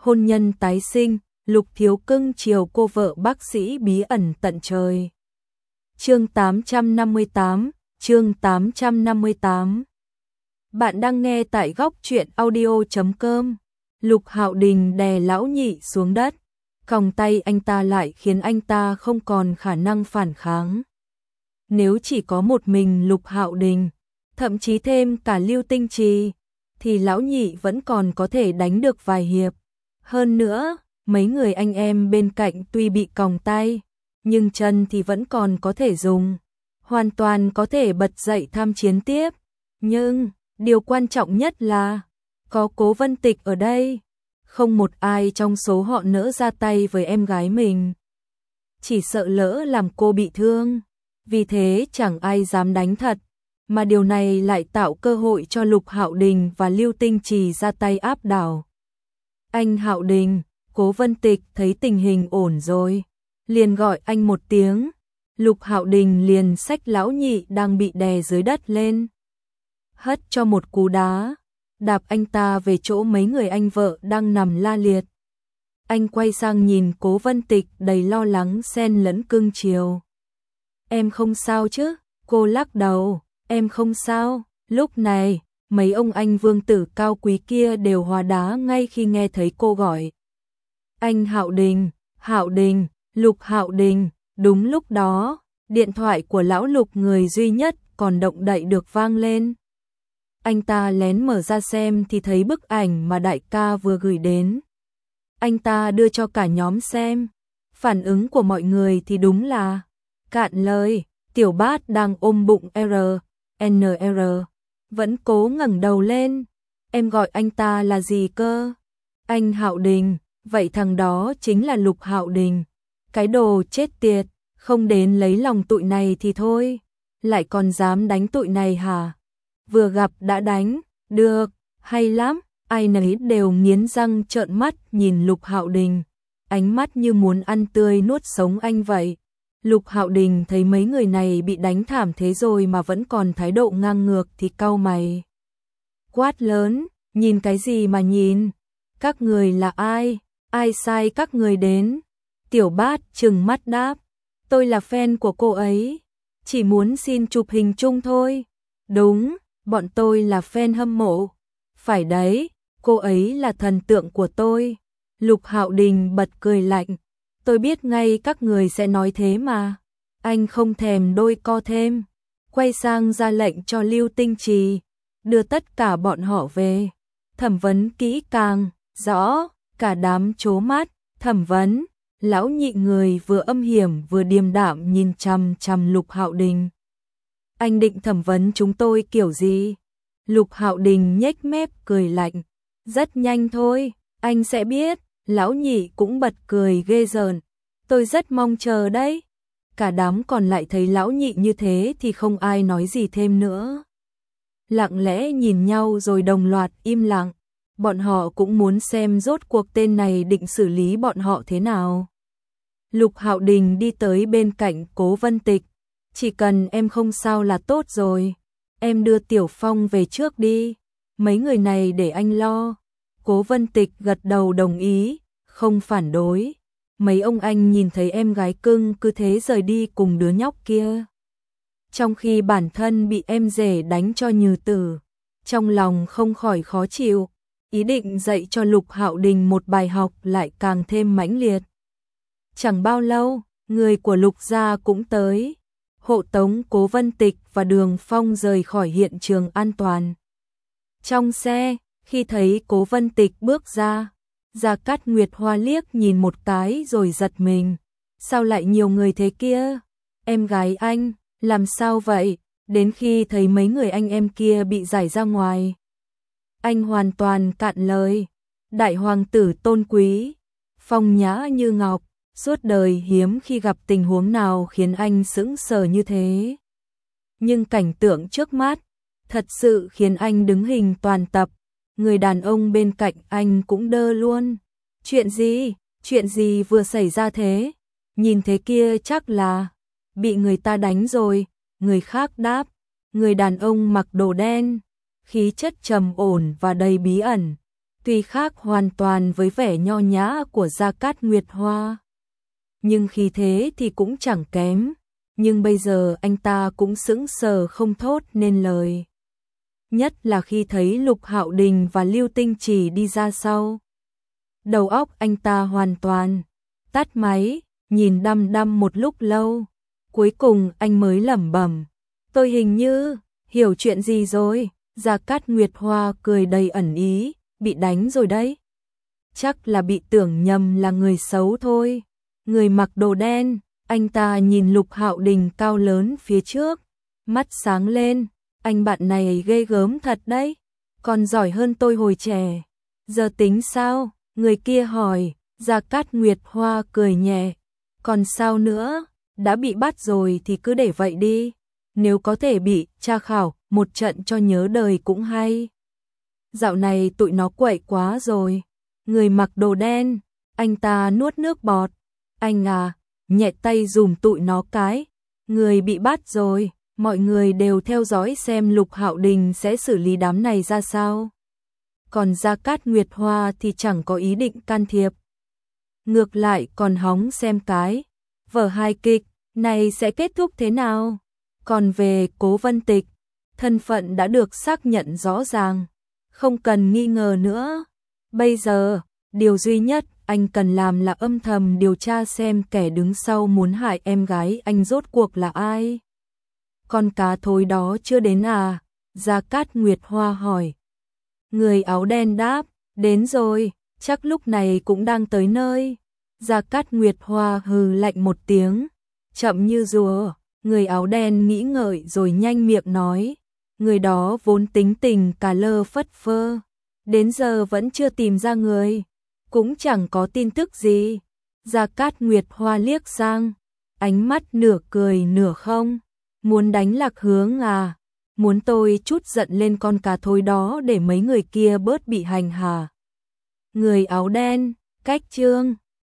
hôn nhân tái sinh, Lục Thiếu cưng chiều cô vợ bác sĩ bí ẩn tận trời. Chương 858, chương 858. Bạn đang nghe tại góc truyện audio.com. Lục Hạo Đình đè lão nhị xuống đất, còng tay anh ta lại khiến anh ta không còn khả năng phản kháng. Nếu chỉ có một mình Lục Hạo Đình, thậm chí thêm cả Lưu Tinh Trì, thì lão nhị vẫn còn có thể đánh được vài hiệp. Hơn nữa, mấy người anh em bên cạnh tuy bị còng tay, nhưng chân thì vẫn còn có thể dùng, hoàn toàn có thể bật dậy tham chiến tiếp. Nhưng, điều quan trọng nhất là, có Cố Vân Tịch ở đây, không một ai trong số họ nỡ ra tay với em gái mình. Chỉ sợ lỡ làm cô bị thương, vì thế chẳng ai dám đánh thật, mà điều này lại tạo cơ hội cho Lục Hạo Đình và Lưu Tinh Trì ra tay áp đảo. Anh Hạo Đình, Cố Vân Tịch thấy tình hình ổn rồi, liền gọi anh một tiếng. Lục Hạo Đình liền xách lão nhị đang bị đè dưới đất lên, hất cho một cú đá, đạp anh ta về chỗ mấy người anh vợ đang nằm la liệt. Anh quay sang nhìn Cố Vân Tịch đầy lo lắng xen lẫn cưng chiều. Em không sao chứ? Cô lắc đầu, em không sao. Lúc này, mấy ông anh vương tử cao quý kia đều hóa đá ngay khi nghe thấy cô gọi. Anh Hạo Đình, Lục Hạo Đình. Đúng lúc đó, điện thoại của lão Lục, người duy nhất còn động đậy được, vang lên. Anh ta lén mở ra xem thì thấy bức ảnh mà đại ca vừa gửi đến. Anh ta đưa cho cả nhóm xem. Phản ứng của mọi người thì đúng là cạn lời. Tiểu Bát đang ôm bụng NR, vẫn cố ngẩng đầu lên. Em gọi anh ta là gì cơ? Anh Hạo Đình. Vậy thằng đó chính là Lục Hạo Đình. Cái đồ chết tiệt, không đến lấy lòng tụi này thì thôi, lại còn dám đánh tụi này hả? Vừa gặp đã đánh, được, hay lắm. Ai nấy đều nghiến răng trợn mắt nhìn Lục Hạo Đình, ánh mắt như muốn ăn tươi nuốt sống anh vậy. Lục Hạo Đình thấy mấy người này bị đánh thảm thế rồi mà vẫn còn thái độ ngang ngược thì cau mày. Quát lớn, nhìn cái gì mà nhìn? Các người là ai? Ai sai các người đến? Tiểu Bát trừng mắt đáp, tôi là fan của cô ấy, chỉ muốn xin chụp hình chung thôi. Đúng, bọn tôi là fan hâm mộ. Phải đấy, cô ấy là thần tượng của tôi. Lục Hạo Đình bật cười lạnh, tôi biết ngay các người sẽ nói thế mà. Anh không thèm đôi co thêm, quay sang ra lệnh cho Lưu Tinh Trì, đưa tất cả bọn họ về, thẩm vấn kỹ càng. Rõ. Cả đám trố mắt, thẩm vấn. Lão nhị người vừa âm hiểm vừa điềm đạm nhìn chằm chằm Lục Hạo Đình. Anh định thẩm vấn chúng tôi kiểu gì? Lục Hạo Đình nhếch mép cười lạnh. Rất nhanh thôi, anh sẽ biết. Lão nhị cũng bật cười ghê rợn. Tôi rất mong chờ đấy. Cả đám còn lại thấy lão nhị như thế thì không ai nói gì thêm nữa. Lặng lẽ nhìn nhau rồi đồng loạt im lặng. Bọn họ cũng muốn xem rốt cuộc tên này định xử lý bọn họ thế nào. Lục Hạo Đình đi tới bên cạnh Cố Vân Tịch. Chỉ cần em không sao là tốt rồi. Em đưa Tiểu Phong về trước đi. Mấy người này để anh lo. Cố Vân Tịch gật đầu đồng ý, không phản đối. Mấy ông anh nhìn thấy em gái cưng cứ thế rời đi cùng đứa nhóc kia, trong khi bản thân bị em rể đánh cho nhừ tử, trong lòng không khỏi khó chịu. Ý định dạy cho Lục Hạo Đình một bài học lại càng thêm mãnh liệt. Chẳng bao lâu, người của Lục gia cũng tới, hộ tống Cố Vân Tịch và Đường Phong rời khỏi hiện trường an toàn. Trong xe, khi thấy Cố Vân Tịch bước ra, Gia Cát Nguyệt Hoa liếc nhìn một cái rồi giật mình. Sao lại nhiều người thế kia? Em gái anh, làm sao vậy? Đến khi thấy mấy người anh em kia bị giải ra ngoài, anh hoàn toàn cạn lời. Đại hoàng tử tôn quý, phong nhã như ngọc, suốt đời hiếm khi gặp tình huống nào khiến anh sững sờ như thế. Nhưng cảnh tượng trước mắt thật sự khiến anh đứng hình toàn tập. Người đàn ông bên cạnh anh cũng đơ luôn. Chuyện gì vừa xảy ra thế? Nhìn thế kia chắc là bị người ta đánh rồi. Người khác đáp, người đàn ông mặc đồ đen, khí chất trầm ổn và đầy bí ẩn. tuy khác hoàn toàn với vẻ nho nhã của Gia Cát Nguyệt Hoa, nhưng khí thế thì cũng chẳng kém, nhưng bây giờ anh ta cũng sững sờ không thốt nên lời. Nhất là khi thấy Lục Hạo Đình và Lưu Tinh Chỉ đi ra sau. Đầu óc anh ta hoàn toàn tắt máy, nhìn đăm đăm một lúc lâu, cuối cùng anh mới lẩm bẩm, tôi hình như hiểu chuyện gì rồi. Gia Cát Nguyệt Hoa cười đầy ẩn ý, bị đánh rồi đấy. Chắc là bị tưởng nhầm là người xấu thôi. Người mặc đồ đen, anh ta nhìn Lục Hạo Đình cao lớn phía trước, mắt sáng lên, anh bạn này ghê gớm thật đấy, còn giỏi hơn tôi hồi trẻ. Giờ tính sao? Người kia hỏi. Gia Cát Nguyệt Hoa cười nhẹ, còn sao nữa, đã bị bắt rồi thì cứ để vậy đi, nếu có thể bị tra khảo một trận cho nhớ đời cũng hay. Dạo này tụi nó quậy quá rồi. Người mặc đồ đen, anh ta nuốt nước bọt, anh à, nhẹ tay dùm tụi nó cái, người bị bắt rồi, mọi người đều theo dõi xem Lục Hạo Đình sẽ xử lý đám này ra sao. Còn Gia Cát Nguyệt Hoa thì chẳng có ý định can thiệp, ngược lại còn hóng xem cái vở hài kịch này sẽ kết thúc thế nào. Còn về Cố Vân Tịch, thân phận đã được xác nhận rõ ràng, không cần nghi ngờ nữa. Bây giờ, điều duy nhất anh cần làm là âm thầm điều tra xem kẻ đứng sau muốn hại em gái anh rốt cuộc là ai. Con cá thối đó chưa đến à? Gia Cát Nguyệt Hoa hỏi. Người áo đen đáp, đến rồi, chắc lúc này cũng đang tới nơi. Gia Cát Nguyệt Hoa hừ lạnh một tiếng, chậm như rùa. Người áo đen nghĩ ngợi rồi nhanh miệng nói, người đó vốn tính tình cà lơ phất phơ, đến giờ vẫn chưa tìm ra người, cũng chẳng có tin tức gì. Gia Cát Nguyệt Hoa liếc sang, ánh mắt nửa cười nửa không, muốn đánh lạc hướng à, muốn tôi trút giận lên con cá thối đó để mấy người kia bớt bị hành hả? Người áo đen, cách chương